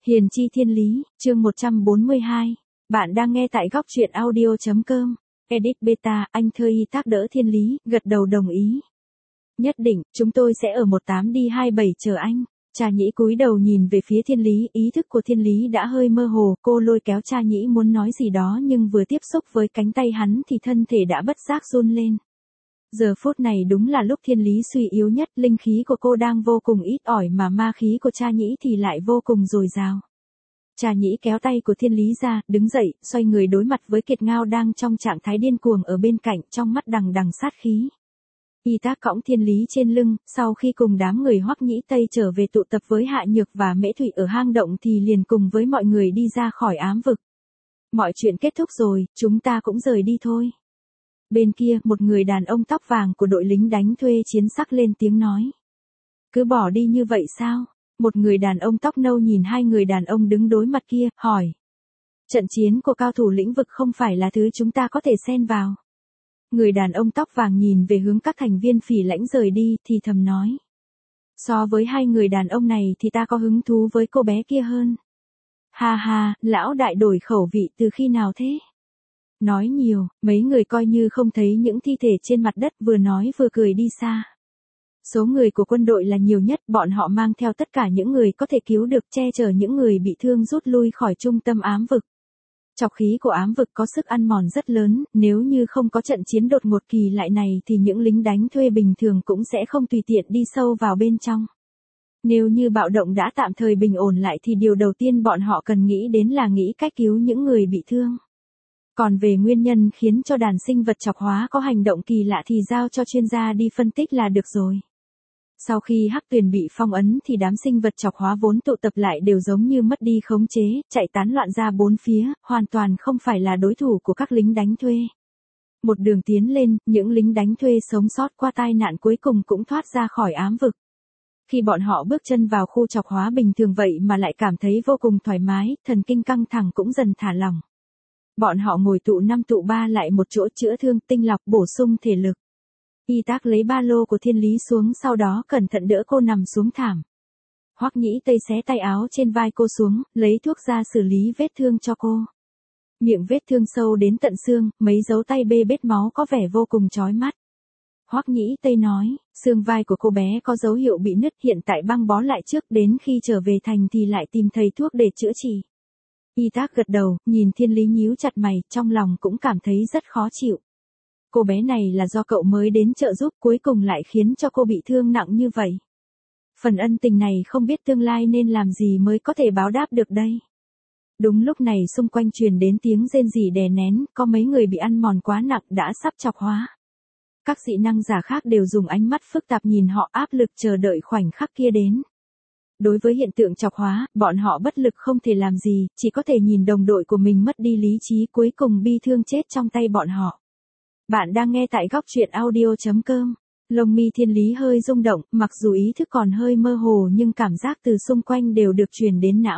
Hiền chi thiên lý, chương 142. Bạn đang nghe tại góc truyện audio.com. Edit beta, anh thơ y tác đỡ thiên lý, gật đầu đồng ý. Nhất định, chúng tôi sẽ ở 18D27 chờ anh. Cha Nhĩ cúi đầu nhìn về phía thiên lý, ý thức của thiên lý đã hơi mơ hồ, cô lôi kéo cha Nhĩ muốn nói gì đó nhưng vừa tiếp xúc với cánh tay hắn thì thân thể đã bất giác run lên. Giờ phút này đúng là lúc thiên lý suy yếu nhất, linh khí của cô đang vô cùng ít ỏi mà ma khí của cha Nhĩ thì lại vô cùng dồi dào. Cha Nhĩ kéo tay của thiên lý ra, đứng dậy, xoay người đối mặt với Kiệt Ngao đang trong trạng thái điên cuồng ở bên cạnh, trong mắt đằng đằng sát khí. Y Tác cõng thiên lý trên lưng, sau khi cùng đám người Hoắc Nhĩ Tây trở về tụ tập với Hạ Nhược và Mễ Thụy ở hang động thì liền cùng với mọi người đi ra khỏi ám vực. Mọi chuyện kết thúc rồi, chúng ta cũng rời đi thôi. Bên kia, một người đàn ông tóc vàng của đội lính đánh thuê chiến sắc lên tiếng nói. Cứ bỏ đi như vậy sao? Một người đàn ông tóc nâu nhìn hai người đàn ông đứng đối mặt kia, hỏi. Trận chiến của cao thủ lĩnh vực không phải là thứ chúng ta có thể xen vào. Người đàn ông tóc vàng nhìn về hướng các thành viên Phỉ Lãnh rời đi thì thầm nói. So với hai người đàn ông này thì ta có hứng thú với cô bé kia hơn. Ha ha, lão đại đổi khẩu vị từ khi nào thế? Nói nhiều, mấy người coi như không thấy những thi thể trên mặt đất, vừa nói vừa cười đi xa. Số người của quân đội là nhiều nhất, bọn họ mang theo tất cả những người có thể cứu được, che chở những người bị thương rút lui khỏi trung tâm ám vực. Trọc khí của ám vực có sức ăn mòn rất lớn, nếu như không có trận chiến đột ngột kỳ lạ này thì những lính đánh thuê bình thường cũng sẽ không tùy tiện đi sâu vào bên trong. Nếu như bạo động đã tạm thời bình ổn lại thì điều đầu tiên bọn họ cần nghĩ đến là nghĩ cách cứu những người bị thương. Còn về nguyên nhân khiến cho đàn sinh vật chọc hóa có hành động kỳ lạ thì giao cho chuyên gia đi phân tích là được rồi. Sau khi Hắc Tuyền bị phong ấn thì đám sinh vật chọc hóa vốn tụ tập lại đều giống như mất đi khống chế, chạy tán loạn ra bốn phía, hoàn toàn không phải là đối thủ của các lính đánh thuê. Một đường tiến lên, những lính đánh thuê sống sót qua tai nạn cuối cùng cũng thoát ra khỏi ám vực. Khi bọn họ bước chân vào khu chọc hóa bình thường vậy mà lại cảm thấy vô cùng thoải mái, thần kinh căng thẳng cũng dần thả lỏng. Bọn họ ngồi tụ 5 tụ 3 lại một chỗ chữa thương, tinh lọc, bổ sung thể lực. Y Tác lấy ba lô của thiên lý xuống, sau đó cẩn thận đỡ cô nằm xuống thảm. Hoắc Nhĩ Tây xé tay áo trên vai cô xuống, lấy thuốc ra xử lý vết thương cho cô. Miệng vết thương sâu đến tận xương, mấy dấu tay bê bết máu có vẻ vô cùng chói mắt. Hoắc Nhĩ Tây nói, xương vai của cô bé có dấu hiệu bị nứt, hiện tại băng bó lại trước, đến khi trở về thành thì lại tìm thầy thuốc để chữa trị. Y Tác gật đầu, nhìn thiên lý nhíu chặt mày, trong lòng cũng cảm thấy rất khó chịu. Cô bé này là do cậu mới đến trợ giúp, cuối cùng lại khiến cho cô bị thương nặng như vậy. Phần ân tình này không biết tương lai nên làm gì mới có thể báo đáp được đây. Đúng lúc này xung quanh truyền đến tiếng rên rỉ đè nén, có mấy người bị ăn mòn quá nặng đã sắp chọc hóa. Các dị năng giả khác đều dùng ánh mắt phức tạp nhìn họ, áp lực chờ đợi khoảnh khắc kia đến. Đối với hiện tượng chọc hóa, bọn họ bất lực không thể làm gì, chỉ có thể nhìn đồng đội của mình mất đi lý trí, cuối cùng bi thương chết trong tay bọn họ. Bạn đang nghe tại góc truyện audio.com. Lông mi thiên lý hơi rung động, mặc dù ý thức còn hơi mơ hồ nhưng cảm giác từ xung quanh đều được truyền đến não.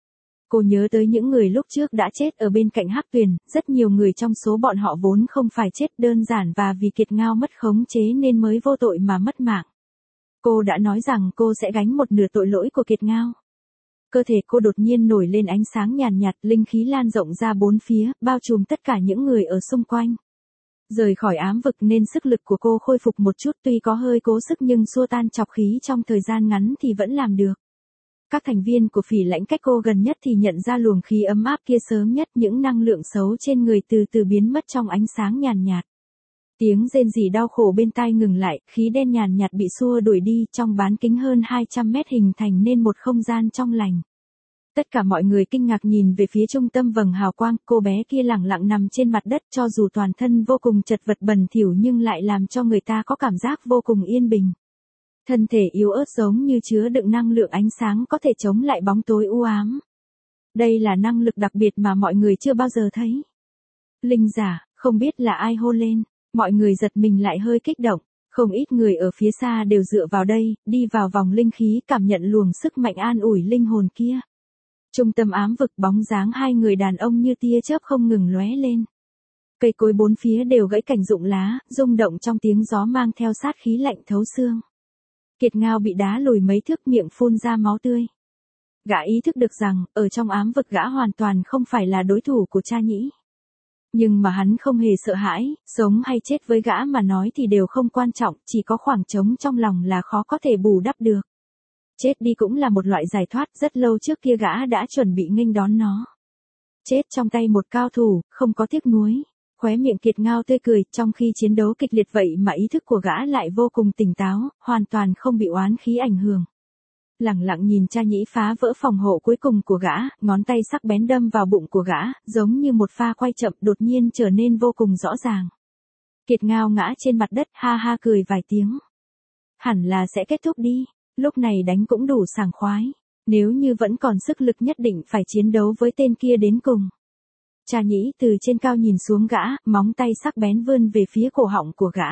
Cô nhớ tới những người lúc trước đã chết ở bên cạnh Hắc Tuyền, rất nhiều người trong số bọn họ vốn không phải chết đơn giản và vì Kiệt Ngao mất khống chế nên mới vô tội mà mất mạng. Cô đã nói rằng cô sẽ gánh một nửa tội lỗi của Kiệt Ngao. Cơ thể cô đột nhiên nổi lên ánh sáng nhàn nhạt, linh khí lan rộng ra bốn phía, bao trùm tất cả những người ở xung quanh. Rời khỏi ám vực nên sức lực của cô khôi phục một chút, tuy có hơi cố sức nhưng xua tan chọc khí trong thời gian ngắn thì vẫn làm được. Các thành viên của Phỉ Lãnh cách cô gần nhất thì nhận ra luồng khí ấm áp kia sớm nhất, những năng lượng xấu trên người từ từ biến mất trong ánh sáng nhàn nhạt. Tiếng rên rỉ đau khổ bên tai ngừng lại, khí đen nhàn nhạt bị xua đuổi đi, trong bán kính hơn 200 mét hình thành nên một không gian trong lành. Tất cả mọi người kinh ngạc nhìn về phía trung tâm vầng hào quang, cô bé kia lẳng lặng nằm trên mặt đất, cho dù toàn thân vô cùng chật vật bẩn thỉu nhưng lại làm cho người ta có cảm giác vô cùng yên bình. Thân thể yếu ớt giống như chứa đựng năng lượng ánh sáng có thể chống lại bóng tối u ám. Đây là năng lực đặc biệt mà mọi người chưa bao giờ thấy. Linh giả, không biết là ai hô lên, mọi người giật mình lại hơi kích động. Không ít người ở phía xa đều dựa vào đây, đi vào vòng linh khí, cảm nhận luồng sức mạnh an ủi linh hồn kia. Trung tâm ám vực, bóng dáng hai người đàn ông như tia chớp không ngừng lóe lên. Cây cối bốn phía đều gãy cảnh rụng lá, rung động trong tiếng gió mang theo sát khí lạnh thấu xương. Kiệt Ngao bị đá lùi mấy thước, miệng phun ra máu tươi. Gã ý thức được rằng, ở trong ám vực gã hoàn toàn không phải là đối thủ của cha nhĩ. Nhưng mà hắn không hề sợ hãi, sống hay chết với gã mà nói thì đều không quan trọng, chỉ có khoảng trống trong lòng là khó có thể bù đắp được. Chết đi cũng là một loại giải thoát, rất lâu trước kia gã đã chuẩn bị nghênh đón nó. Chết trong tay một cao thủ, không có tiếc nuối. Khóe miệng Kiệt Ngao tươi cười, trong khi chiến đấu kịch liệt vậy mà ý thức của gã lại vô cùng tỉnh táo, hoàn toàn không bị oán khí ảnh hưởng. Lẳng lặng nhìn cha nhĩ phá vỡ phòng hộ cuối cùng của gã, ngón tay sắc bén đâm vào bụng của gã, giống như một pha quay chậm đột nhiên trở nên vô cùng rõ ràng. Kiệt Ngao ngã trên mặt đất, ha ha cười vài tiếng. Hẳn là sẽ kết thúc đi, lúc này đánh cũng đủ sảng khoái. Nếu như vẫn còn sức lực nhất định phải chiến đấu với tên kia đến cùng. Cha nhĩ từ trên cao nhìn xuống gã, móng tay sắc bén vươn về phía cổ họng của gã.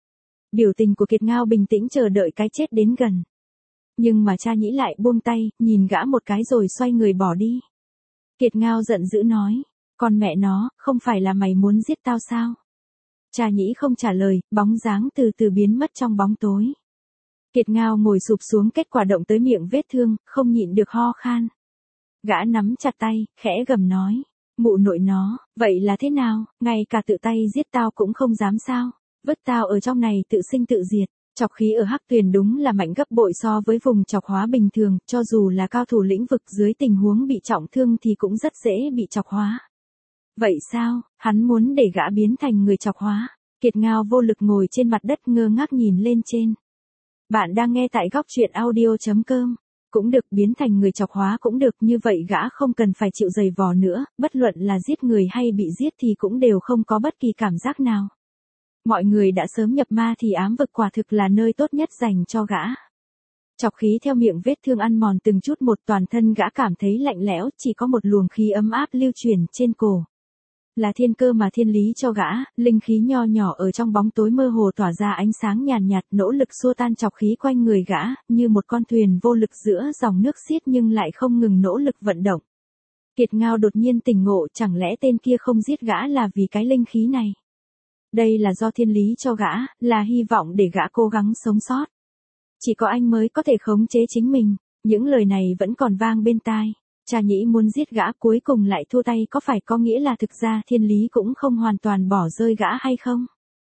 Biểu tình của Kiệt Ngao bình tĩnh chờ đợi cái chết đến gần. Nhưng mà cha nhĩ lại buông tay, nhìn gã một cái rồi xoay người bỏ đi. Kiệt Ngao giận dữ nói, con mẹ nó, không phải là mày muốn giết tao sao? Cha nhĩ không trả lời, bóng dáng từ từ biến mất trong bóng tối. Kiệt Ngao ngồi sụp xuống, kết quả động tới miệng vết thương, không nhịn được ho khan. Gã nắm chặt tay, khẽ gầm nói, mụ nội nó, vậy là thế nào, ngay cả tự tay giết tao cũng không dám sao, vứt tao ở trong này tự sinh tự diệt. Chọc khí ở Hắc Tuyền đúng là mạnh gấp bội so với vùng chọc hóa bình thường, cho dù là cao thủ lĩnh vực dưới tình huống bị trọng thương thì cũng rất dễ bị chọc hóa. Vậy sao, hắn muốn để gã biến thành người chọc hóa? Kiệt Ngao vô lực ngồi trên mặt đất ngơ ngác nhìn lên trên. Bạn đang nghe tại góc truyện audio.com. Cũng được, biến thành người chọc hóa cũng được, như vậy gã không cần phải chịu giày vò nữa, bất luận là giết người hay bị giết thì cũng đều không có bất kỳ cảm giác nào. Mọi người đã sớm nhập ma thì ám vực quả thực là nơi tốt nhất dành cho gã. Chọc khí theo miệng vết thương ăn mòn từng chút một, toàn thân gã cảm thấy lạnh lẽo, chỉ có một luồng khí ấm áp lưu chuyển trên cổ. Là thiên cơ mà thiên lý cho gã, linh khí nho nhỏ ở trong bóng tối mơ hồ tỏa ra ánh sáng nhàn nhạt, nỗ lực xua tan chọc khí quanh người gã, như một con thuyền vô lực giữa dòng nước xiết nhưng lại không ngừng nỗ lực vận động. Kiệt Ngao đột nhiên tỉnh ngộ, chẳng lẽ tên kia không giết gã là vì cái linh khí này? Đây là do thiên lý cho gã, là hy vọng để gã cố gắng sống sót. Chỉ có anh mới có thể khống chế chính mình, những lời này vẫn còn vang bên tai. Cha nhĩ muốn giết gã cuối cùng lại thua tay, có phải có nghĩa là thực ra thiên lý cũng không hoàn toàn bỏ rơi gã hay không?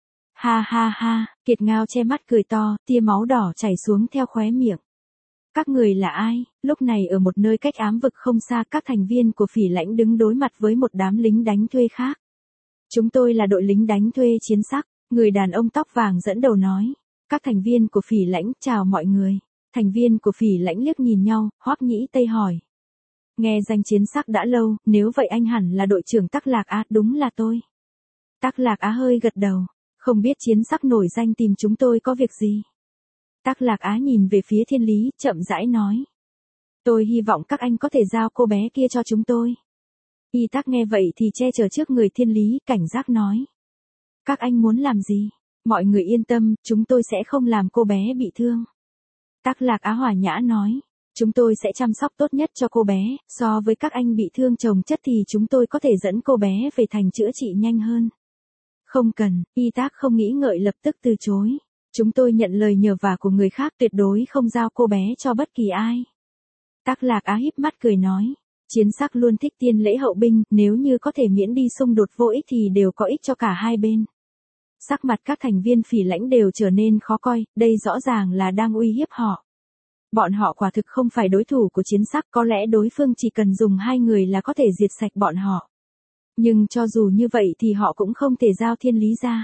Ha ha ha, Kiệt Ngao che mắt cười to, tia máu đỏ chảy xuống theo khóe miệng. Các người là ai? Lúc này ở một nơi cách ám vực không xa, các thành viên của Phỉ Lãnh đứng đối mặt với một đám lính đánh thuê khác. Chúng tôi là đội lính đánh thuê chiến sắc, người đàn ông tóc vàng dẫn đầu nói. Các thành viên của Phỉ Lãnh chào mọi người. Thành viên của Phỉ Lãnh liếc nhìn nhau, Hoắc Nhĩ Tây hỏi. Nghe danh chiến sắc đã lâu, nếu vậy anh hẳn là đội trưởng Tắc Lạc Á, đúng là tôi. Tắc Lạc Á hơi gật đầu, không biết chiến sắc nổi danh tìm chúng tôi có việc gì. Tắc Lạc Á nhìn về phía thiên lý, chậm rãi nói. Tôi hy vọng các anh có thể giao cô bé kia cho chúng tôi. Y Tắc nghe vậy thì che chở trước người thiên lý, cảnh giác nói. Các anh muốn làm gì? Mọi người yên tâm, chúng tôi sẽ không làm cô bé bị thương. Tắc Lạc Á hòa nhã nói. Chúng tôi sẽ chăm sóc tốt nhất cho cô bé, so với các anh bị thương chồng chất thì chúng tôi có thể dẫn cô bé về thành chữa trị nhanh hơn. Không cần, Y Tác không nghĩ ngợi lập tức từ chối. Chúng tôi nhận lời nhờ vả của người khác, tuyệt đối không giao cô bé cho bất kỳ ai. Tắc Lạc Á híp mắt cười nói. Chiến sắc luôn thích tiên lễ hậu binh, nếu như có thể miễn đi xung đột vô ích thì đều có ích cho cả hai bên. Sắc mặt các thành viên Phỉ Lãnh đều trở nên khó coi, đây rõ ràng là đang uy hiếp họ. Bọn họ quả thực không phải đối thủ của chiến sắc, có lẽ đối phương chỉ cần dùng 2 người là có thể diệt sạch bọn họ. Nhưng cho dù như vậy thì họ cũng không thể giao thiên lý ra.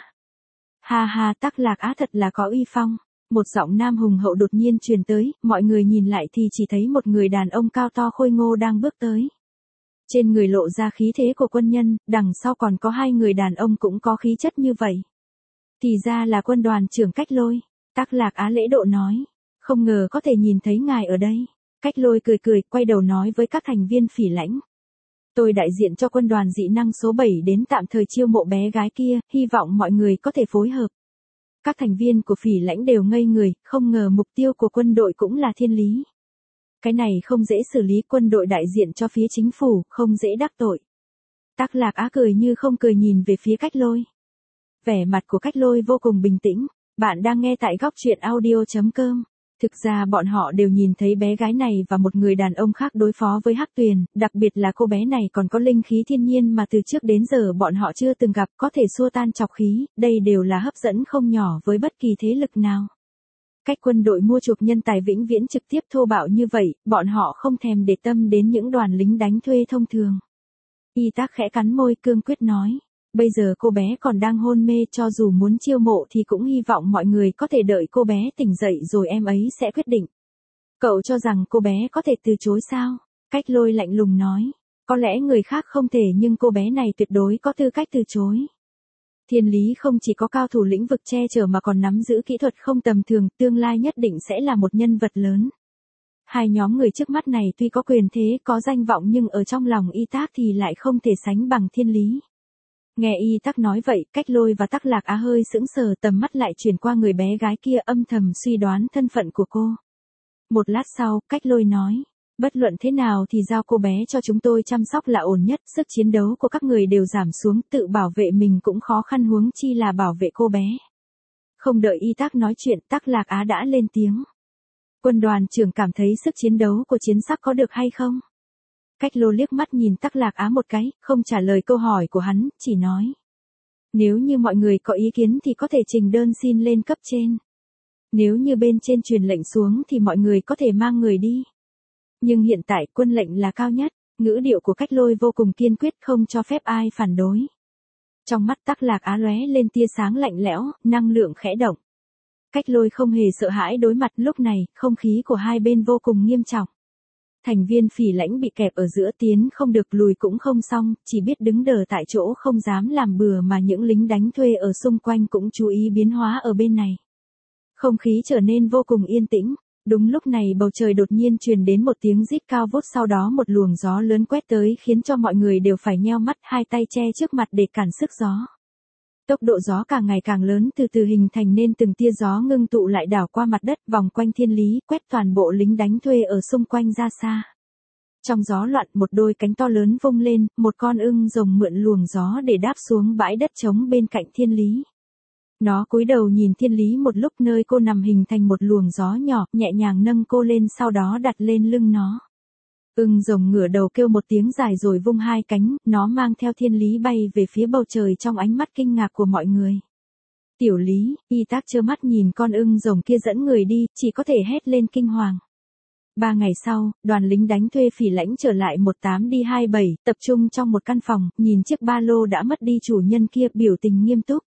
Ha ha, Tắc Lạc Á thật là có uy phong. Một giọng nam hùng hậu đột nhiên truyền tới, mọi người nhìn lại thì chỉ thấy một người đàn ông cao to khôi ngô đang bước tới. Trên người lộ ra khí thế của quân nhân, đằng sau còn có 2 người đàn ông cũng có khí chất như vậy. Thì ra là quân đoàn trưởng Cách Lôi. Tắc Lạc Á lễ độ nói. Không ngờ có thể nhìn thấy ngài ở đây. Cách Lôi cười cười, quay đầu nói với các thành viên Phỉ Lãnh. Tôi đại diện cho quân đoàn dị năng số 7 đến tạm thời chiêu mộ bé gái kia, hy vọng mọi người có thể phối hợp. Các thành viên của Phỉ Lãnh đều ngây người, không ngờ mục tiêu của quân đội cũng là thiên lý. Cái này không dễ xử lý, quân đội đại diện cho phía chính phủ, không dễ đắc tội. Tắc Lạc Á cười như không cười nhìn về phía Cách Lôi. Vẻ mặt của Cách Lôi vô cùng bình tĩnh. Bạn đang nghe tại góc truyện audio.com. Thực ra bọn họ đều nhìn thấy bé gái này và một người đàn ông khác đối phó với Hắc Tuyền, đặc biệt là cô bé này còn có linh khí thiên nhiên mà từ trước đến giờ bọn họ chưa từng gặp, có thể xua tan trọc khí, đây đều là hấp dẫn không nhỏ với bất kỳ thế lực nào. Cách quân đội mua chuộc nhân tài vĩnh viễn trực tiếp thô bạo như vậy, bọn họ không thèm để tâm đến những đoàn lính đánh thuê thông thường. Y Tác khẽ cắn môi cương quyết nói. Bây giờ cô bé còn đang hôn mê, cho dù muốn chiêu mộ thì cũng hy vọng mọi người có thể đợi cô bé tỉnh dậy rồi em ấy sẽ quyết định. Cậu cho rằng cô bé có thể từ chối sao? Cách Lôi lạnh lùng nói. Có lẽ người khác không thể nhưng cô bé này tuyệt đối có tư cách từ chối. Thiên Lý không chỉ có cao thủ lĩnh vực che chở mà còn nắm giữ kỹ thuật không tầm thường, tương lai nhất định sẽ là một nhân vật lớn. Hai nhóm người trước mắt này tuy có quyền thế, có danh vọng nhưng ở trong lòng Y Tác thì lại không thể sánh bằng Thiên Lý. Nghe Y Tắc nói vậy, Cách Lôi và Tắc Lạc Á hơi sững sờ, tầm mắt lại chuyển qua người bé gái kia, âm thầm suy đoán thân phận của cô. Một lát sau, Cách Lôi nói, bất luận thế nào thì giao cô bé cho chúng tôi chăm sóc là ổn nhất, sức chiến đấu của các người đều giảm xuống, tự bảo vệ mình cũng khó khăn huống chi là bảo vệ cô bé. Không đợi Y Tắc nói chuyện, Tắc Lạc Á đã lên tiếng. Quân đoàn trưởng cảm thấy sức chiến đấu của chiến sắc có được hay không? Cách Lôi liếc mắt nhìn Tắc Lạc Á một cái, không trả lời câu hỏi của hắn, chỉ nói. Nếu như mọi người có ý kiến thì có thể trình đơn xin lên cấp trên. Nếu như bên trên truyền lệnh xuống thì mọi người có thể mang người đi. Nhưng hiện tại quân lệnh là cao nhất, ngữ điệu của Cách Lôi vô cùng kiên quyết, không cho phép ai phản đối. Trong mắt Tắc Lạc Á lóe lên tia sáng lạnh lẽo, năng lượng khẽ động. Cách Lôi không hề sợ hãi đối mặt, lúc này, không khí của hai bên vô cùng nghiêm trọng. Thành viên Phỉ Lãnh bị kẹp ở giữa, tiến không được lùi cũng không xong, chỉ biết đứng đờ tại chỗ không dám làm bừa, mà những lính đánh thuê ở xung quanh cũng chú ý biến hóa ở bên này. Không khí trở nên vô cùng yên tĩnh, đúng lúc này bầu trời đột nhiên truyền đến một tiếng rít cao vút, sau đó một luồng gió lớn quét tới khiến cho mọi người đều phải nheo mắt, hai tay che trước mặt để cản sức gió. Tốc độ gió càng ngày càng lớn, từ từ hình thành nên từng tia gió ngưng tụ lại đảo qua mặt đất vòng quanh Thiên Lý, quét toàn bộ lính đánh thuê ở xung quanh ra xa. Trong gió loạn, một đôi cánh to lớn vung lên, một con ưng rồng mượn luồng gió để đáp xuống bãi đất trống bên cạnh Thiên Lý. Nó cúi đầu nhìn Thiên Lý một lúc, nơi cô nằm hình thành một luồng gió nhỏ, nhẹ nhàng nâng cô lên sau đó đặt lên lưng nó. Ưng rồng ngửa đầu kêu một tiếng dài rồi vung hai cánh, nó mang theo Thiên Lý bay về phía bầu trời trong ánh mắt kinh ngạc của mọi người. Tiểu Lý, Y Tác trơ mắt nhìn con ưng rồng kia dẫn người đi, chỉ có thể hét lên kinh hoàng. 3 ngày sau, đoàn lính đánh thuê Phỉ Lãnh trở lại 18D27, tập trung trong một căn phòng, nhìn chiếc ba lô đã mất đi chủ nhân kia, biểu tình nghiêm túc.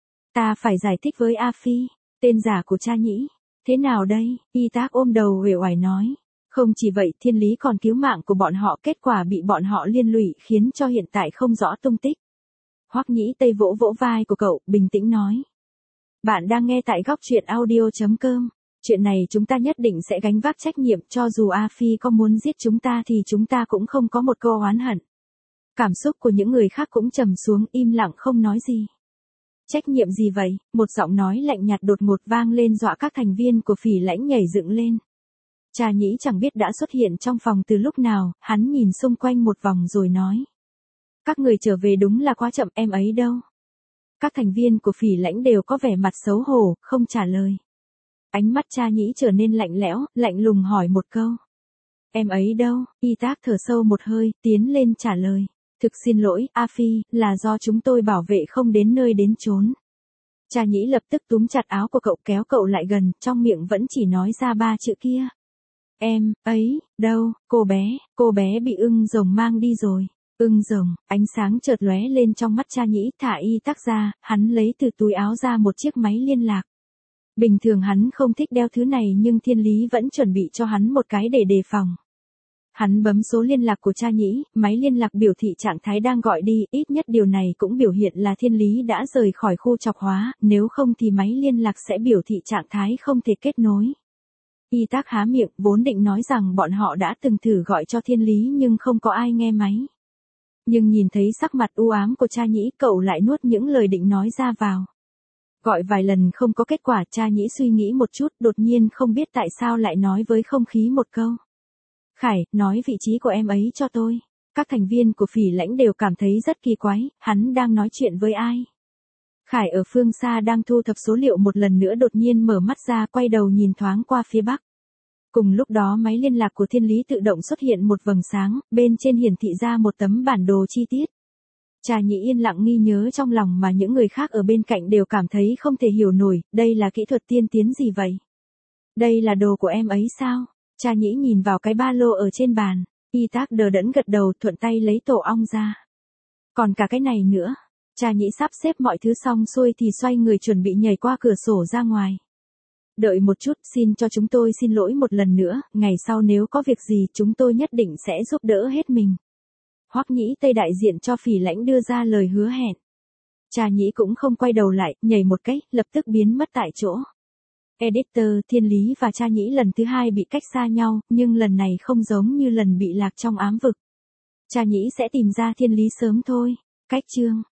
Ta phải giải thích với A Phi, tên giả của cha Nhĩ. Thế nào đây? Y Tác ôm đầu uể oải nói. Không chỉ vậy, Thiên Lý còn cứu mạng của bọn họ, kết quả bị bọn họ liên lụy khiến cho hiện tại không rõ tung tích. Hoắc Nhĩ Tây vỗ vỗ vai của cậu, bình tĩnh nói. Bạn đang nghe tại góc truyện audio.com. Chuyện này chúng ta nhất định sẽ gánh vác trách nhiệm, cho dù A Phi có muốn giết chúng ta thì chúng ta cũng không có một câu oán hận. Cảm xúc của những người khác cũng trầm xuống, im lặng không nói gì. Trách nhiệm gì vậy? Một giọng nói lạnh nhạt đột ngột vang lên, dọa các thành viên của Phỉ Lãnh nhảy dựng lên. Cha Nhĩ chẳng biết đã xuất hiện trong phòng từ lúc nào, hắn nhìn xung quanh một vòng rồi nói. Các người trở về đúng là quá chậm, em ấy đâu? Các thành viên của Phỉ Lãnh đều có vẻ mặt xấu hổ, không trả lời. Ánh mắt cha Nhĩ trở nên lạnh lẽo, lạnh lùng hỏi một câu. Em ấy đâu? Y Tác thở sâu một hơi, tiến lên trả lời. Thực xin lỗi, A Phi, là do chúng tôi bảo vệ không đến nơi đến chốn. Cha Nhĩ lập tức túm chặt áo của cậu, kéo cậu lại gần, trong miệng vẫn chỉ nói ra 3 chữ kia. Em ấy, đâu? Cô bé bị ưng rồng mang đi rồi. Ưng rồng, ánh sáng chợt lóe lên trong mắt cha Nhĩ, thả Y Tác ra, hắn lấy từ túi áo ra một chiếc máy liên lạc. Bình thường hắn không thích đeo thứ này nhưng Thiên Lý vẫn chuẩn bị cho hắn một cái để đề phòng. Hắn bấm số liên lạc của cha Nhĩ, máy liên lạc biểu thị trạng thái đang gọi đi, ít nhất điều này cũng biểu hiện là Thiên Lý đã rời khỏi khu chọc hóa, nếu không thì máy liên lạc sẽ biểu thị trạng thái không thể kết nối. Y Tác há miệng, vốn định nói rằng bọn họ đã từng thử gọi cho Thiên Lý nhưng không có ai nghe máy. Nhưng nhìn thấy sắc mặt u ám của cha Nhĩ, cậu lại nuốt những lời định nói ra vào. Gọi vài lần không có kết quả, cha Nhĩ suy nghĩ một chút, đột nhiên không biết tại sao lại nói với không khí một câu. Khải, nói vị trí của em ấy cho tôi. Các thành viên của Phỉ Lãnh đều cảm thấy rất kỳ quái, hắn đang nói chuyện với ai? Khải ở phương xa đang thu thập số liệu một lần nữa đột nhiên mở mắt ra, quay đầu nhìn thoáng qua phía bắc. Cùng lúc đó máy liên lạc của Thiên Lý tự động xuất hiện một vầng sáng, bên trên hiển thị ra một tấm bản đồ chi tiết. Trà Nhĩ yên lặng nghi nhớ trong lòng mà những người khác ở bên cạnh đều cảm thấy không thể hiểu nổi, đây là kỹ thuật tiên tiến gì vậy? Đây là đồ của em ấy sao? Trà Nhĩ nhìn vào cái ba lô ở trên bàn, y tác đờ đẫn gật đầu, thuận tay lấy tổ ong ra. Còn cả cái này nữa. Trà Nhĩ sắp xếp mọi thứ xong xuôi thì xoay người chuẩn bị nhảy qua cửa sổ ra ngoài. Đợi một chút, xin cho chúng tôi xin lỗi một lần nữa, ngày sau nếu có việc gì chúng tôi nhất định sẽ giúp đỡ hết mình. Hoắc Nhĩ Tây đại diện cho Phỉ Lãnh đưa ra lời hứa hẹn. Trà Nhĩ cũng không quay đầu lại, nhảy một cái, lập tức biến mất tại chỗ. Editor, Thiên Lý và Trà Nhĩ lần thứ hai bị cách xa nhau, nhưng lần này không giống như lần bị lạc trong ám vực. Trà Nhĩ sẽ tìm ra Thiên Lý sớm thôi. Cách chương